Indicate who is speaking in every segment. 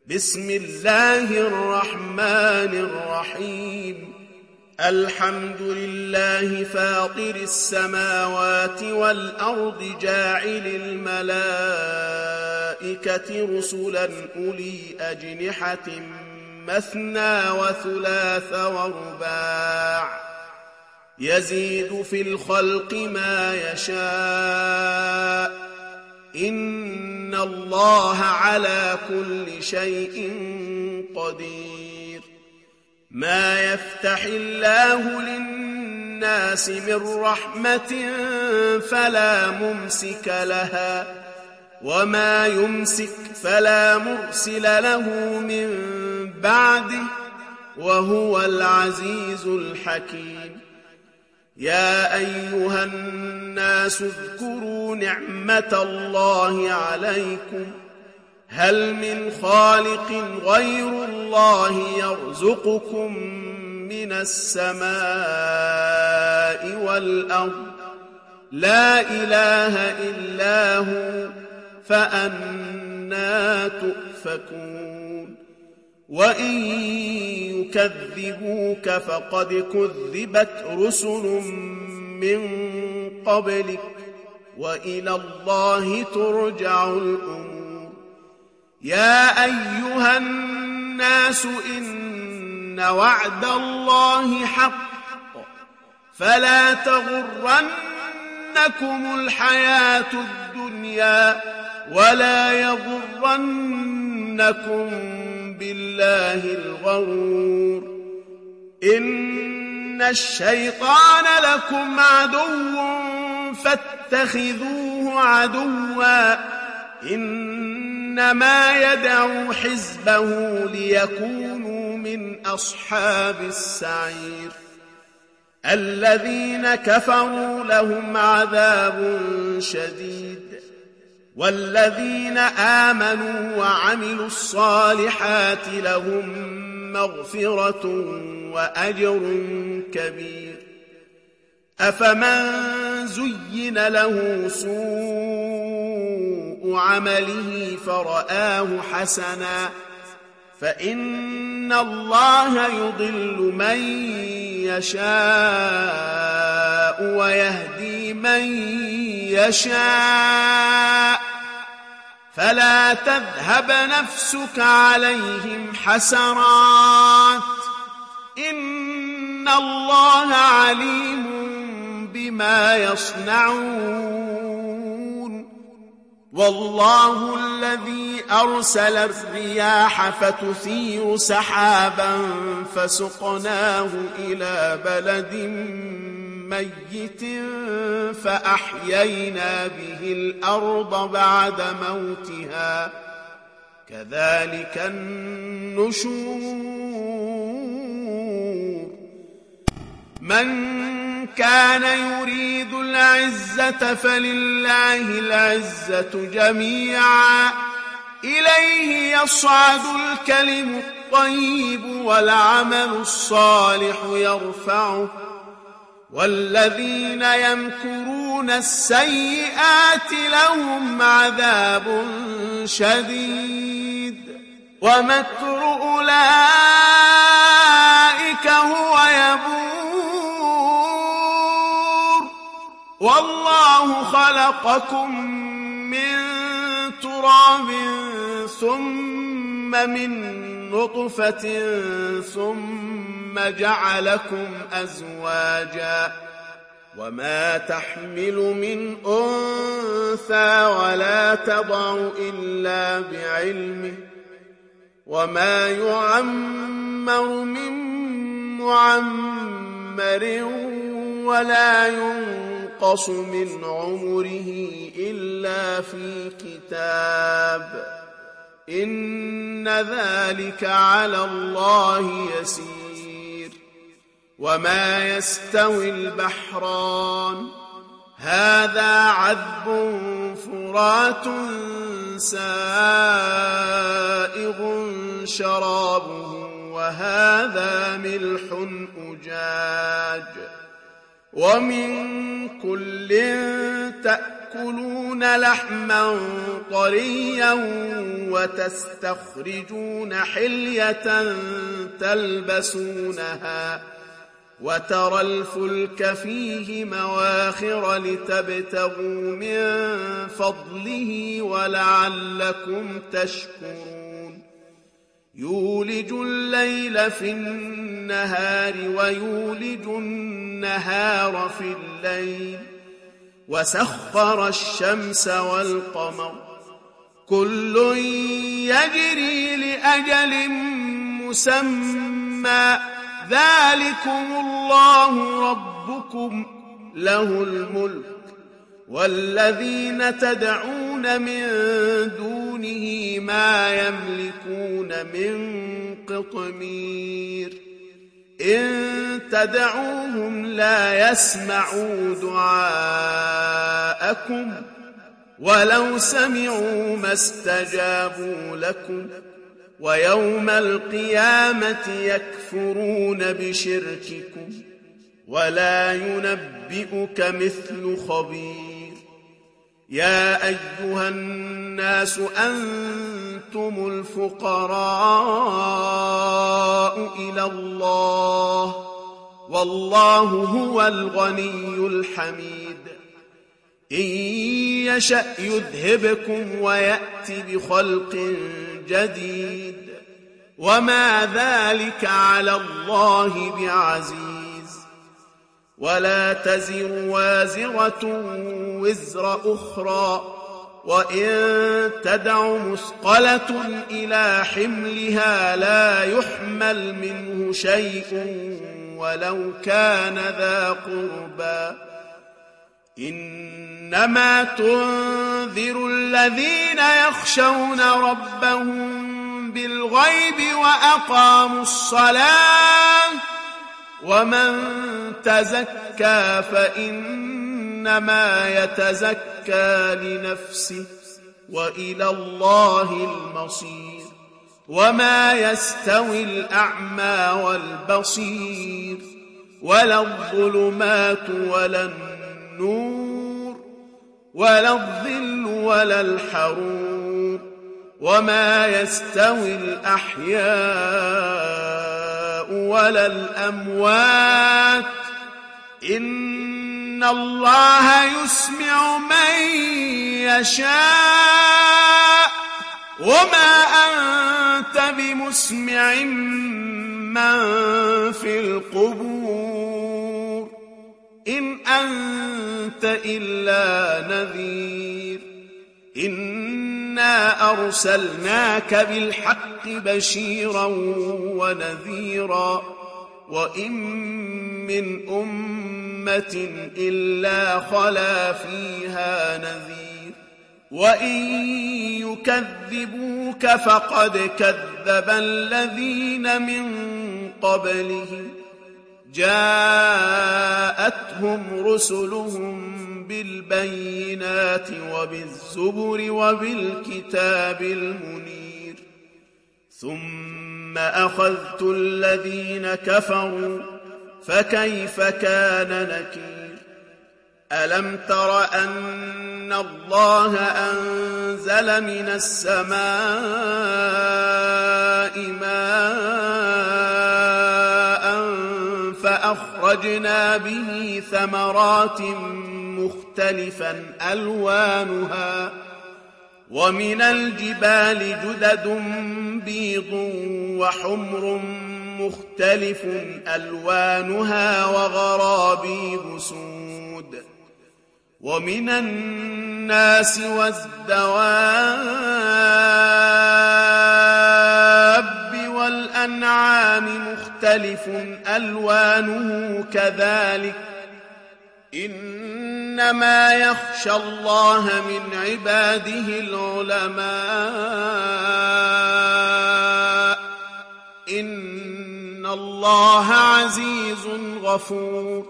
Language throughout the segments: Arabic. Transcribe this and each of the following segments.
Speaker 1: بسم الله الرحمن الرحيم الحمد لله فاطر السماوات والأرض جاعل الملائكة رسلا أولي أجنحة مثنى وثلاث ورباع يزيد في الخلق ما يشاء إن الله على كل شيء قدير ما يفتح الله للناس من رحمة فلا ممسك لها وما يمسك فلا مرسل له من بعده وهو العزيز الحكيم يا أيها الناس اذكروا نعمة الله عليكم هل من خالق غير الله يرزقكم من السماء والأرض لا إله إلا هو فأنى تؤفكون وإن يكذبوك فقد كذبت رسل من قبلك وإلى الله ترجع الأمور يا أيها الناس إن وعد الله حق فلا تغرنكم الحياة الدنيا ولا يغرنكم بالله الغرور إن الشيطان لكم عدو فاتخذوه عدوا إنما يدعو حزبه ليكونوا من أصحاب السعير الذين كفروا لهم عذاب شديد والذين آمنوا وعملوا الصالحات لهم مغفرة وأجر كبير أفمن زين له سوء عمله فرآه حسنا فإن الله يضل من يشاء ويهدي من يشاء فلا تذهب نفسك عليهم حسرات إن الله عليم بما يصنعون والله الذي أرسل الرياح فتثير سحابا فسقناه إلى بلد ميت فأحيينا به الأرض بعد موتها كذلك النشور من كان يريد العزة فلله العزة جميعا إليه يصعد الكلم الطيب والعمل الصالح يرفعه والذين يمكرون السيئات لهم عذاب شديد ومكر أولئك هو يبور والله خلقكم من تراب ثم من نطفة ثم جعلكم أزواجا وما تحمل من أنثى ولا تضع إلا بعلمه وما يعمر من معمر ولا ينقص من عمره إلا في كتاب إن ذلك على الله يسير وما يستوي البحران هذا عذب فرات سائغ شرابه وهذا ملح أجاج ومن كل تأكل تأكلون لحما طريا وتستخرجون حلية تلبسونها وترى الفلك فيه مواخر لتبتغوا من فضله ولعلكم تشكرون يولج الليل في النهار ويولج النهار في الليل وسخر الشمس والقمر كل يجري لأجل مسمى ذلكم الله ربكم له الملك والذين تدعون من دونه ما يملكون من قطمير إن تدعوهم لا يسمعوا دعاءكم ولو سمعوا ما استجابوا لكم ويوم القيامة يكفرون بشرككم ولا ينبئك مثل خبير يا أيها الناس أنتم الفقراء إلى الله والله هو الغني الحميد إن يشأ يذهبكم ويأتي بخلق جديد وما ذلك على الله بعزيز ولا تزر وازرة وزر أخرى وإن تدع مثقلة إلى حملها لا يحمل منه شيء ولو كان ذا قربى إنما تنذر الذين يخشون ربهم بالغيب وأقاموا الصلاة ومن تزكى فإنما يتزكى لنفسه وإلى الله المصير وما يستوي الأعمى والبصير ولا الظلمات ولا النور ولا الظل ولا الحرور وما يستوي الأحياء ولا الأموات إن الله يسمع من يشاء وما أنت بمسمع من في القبور إن أنت إلا نذير إنا أرسلناك بالحق بشيرا ونذيرا وإن من أمة إلا خلا فيها نذير وإن يكذبوك فقد كذب الذين من قبلهم جاءتهم رسلهم بالبينات وبالزبر وبالكتاب المنير ثم أخذت الذين كفروا فكيف كان نكير ألم تر أن الله أنزل من السماء ماء فأخرجنا به ثمرات مختلفا ألوانها ومن الجبال جدد بيض وحمر مختلف ألوانها وغرابيب سود ومن الناس والدواب والأنعام مختلف ألوانه كذلك إنما يخشى الله من عباده العلماء إن الله عزيز غفور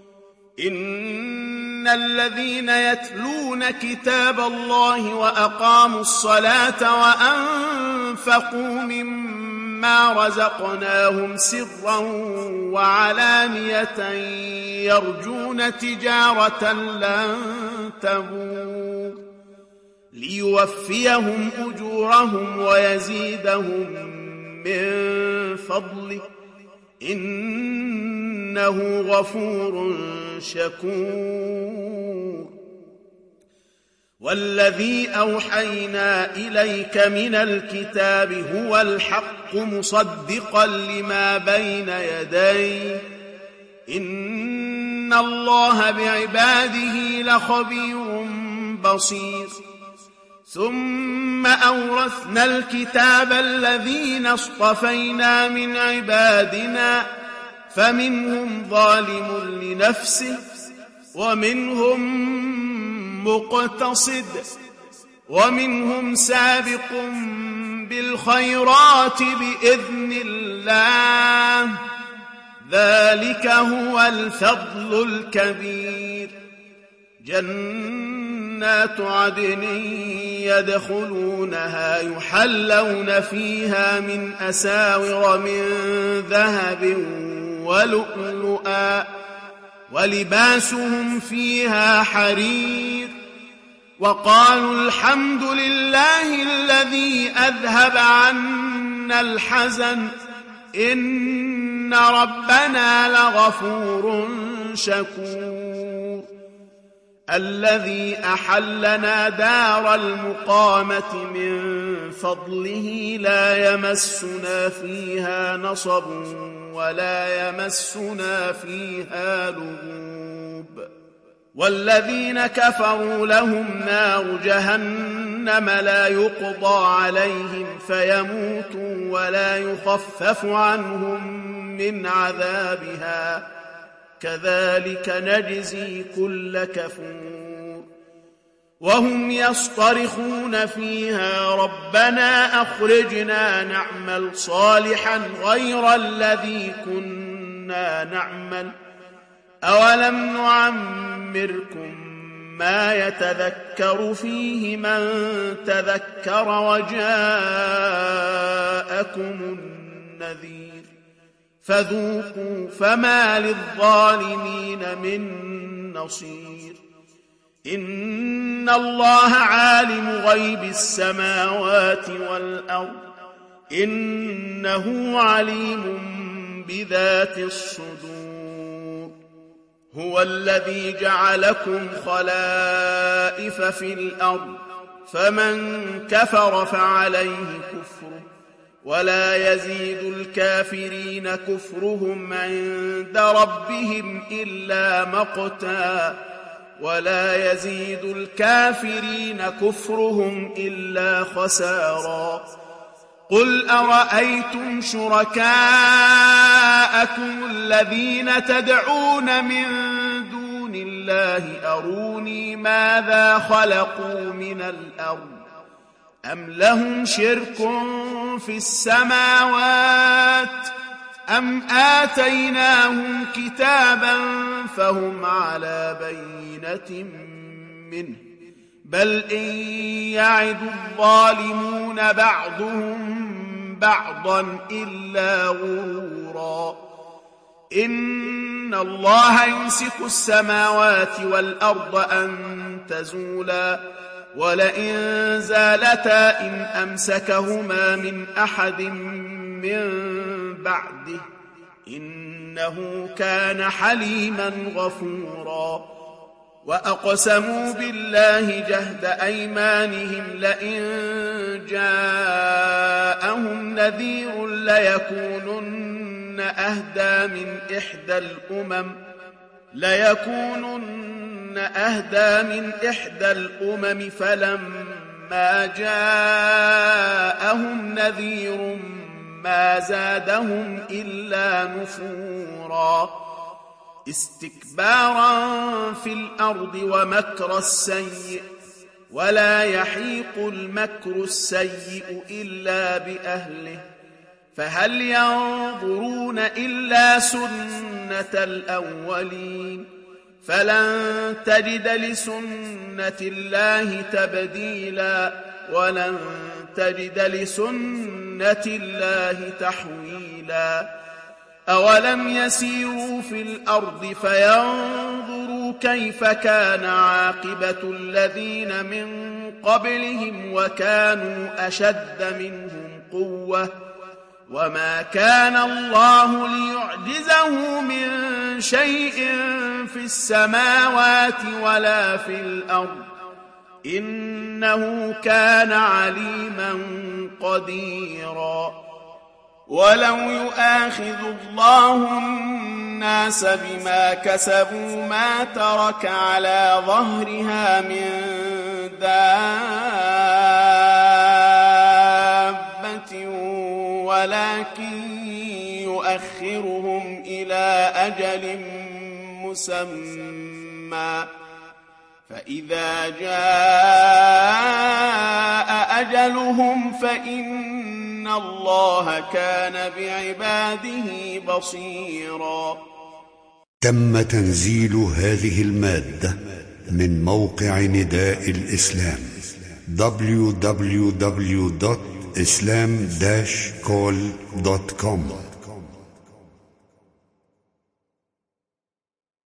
Speaker 1: إن الذين يتلون كتاب الله وأقاموا الصلاة وأنفقوا مما مما رزقناهم سرا وعلانية يرجون تجارة لن تبور ليوفيهم أجورهم ويزيدهم من فضله إنه غفور شكور والذي أوحينا إليك من الكتاب هو الحق مصدقا لما بين يديه إن الله بعباده لخبير بصير ثم أورثنا الكتاب الذين اصطفينا من عبادنا فمنهم ظالم لنفسه ومنهم مقتصد ومنهم سابق بالخيرات بإذن الله ذلك هو الفضل الكبير جنات عدن يدخلونها يحلون فيها من أساور من ذهب ولؤلؤا ولباسهم فيها حرير وقالوا الحمد لله الذي أذهب عنا الحزن إن ربنا لغفور شكور الذي أحلنا دار المقامة من فضله لا يمسنا فيها نصب ولا يمسنا فيها لغوب والذين كفروا لهم نار جهنم لا يقضى عليهم فيموتوا ولا يخفف عنهم من عذابها كذلك نجزي كل كفور وهم يصطرخون فيها ربنا أخرجنا نعمل صالحا غير الذي كنا نعمل أولم نعمركم ما يتذكر فيه من تذكر وجاءكم النذير فذوقوا فما للظالمين من نصير إن الله عالم غيب السماوات والأرض إنه عليم بذات الصدور هو الذي جعلكم خلائف في الأرض فمن كفر فعليه كفره ولا يزيد الكافرين كفرهم عند ربهم إلا مقتا ولا يزيد الكافرين كفرهم إلا خسارا قل أرأيتم شركاءكم الذين تدعون من دون الله أروني ماذا خلقوا من الأرض أم لهم شرك في السماوات أم آتيناهم كتابا فهم على بينة منه بل إن يعد الظالمون بعضهم بعضا إلا غرورا إن الله يمسك السماوات والأرض أن تزولا ولئن زالتا إن أمسكهما من أحد من بعده إنه كان حليما غفورا وأقسموا بالله جهد أيمانهم لئن جاءهم نذير ليكونن أهدى من إحدى الأمم فلما جاءهم نذير ما زادهم إلا نفورا استكبارا في الأرض ومكر السيء ولا يحيق المكر السيء إلا بأهله فهل ينظرون إلا سنة الأولين فلن تجد لسنة الله تبديلا ولن تجد لسنة الله تحويلا أولم يسيروا في الأرض فينظروا كيف كان عاقبة الذين من قبلهم وكانوا أشد منهم قوة وما كان الله ليعجزه من شيء في السماوات ولا في الأرض إنه كان عليما قديرا ولو يؤاخذ الله الناس بما كسبوا ما ترك على ظهرها من دابة ولكن يؤخرهم إلى أجل مسمى فإذا جاء أجلهم فإن الله كان بعباده بصيرا.
Speaker 2: تم تنزيل هذه المادة من موقع نداء الإسلام www.islam-call.com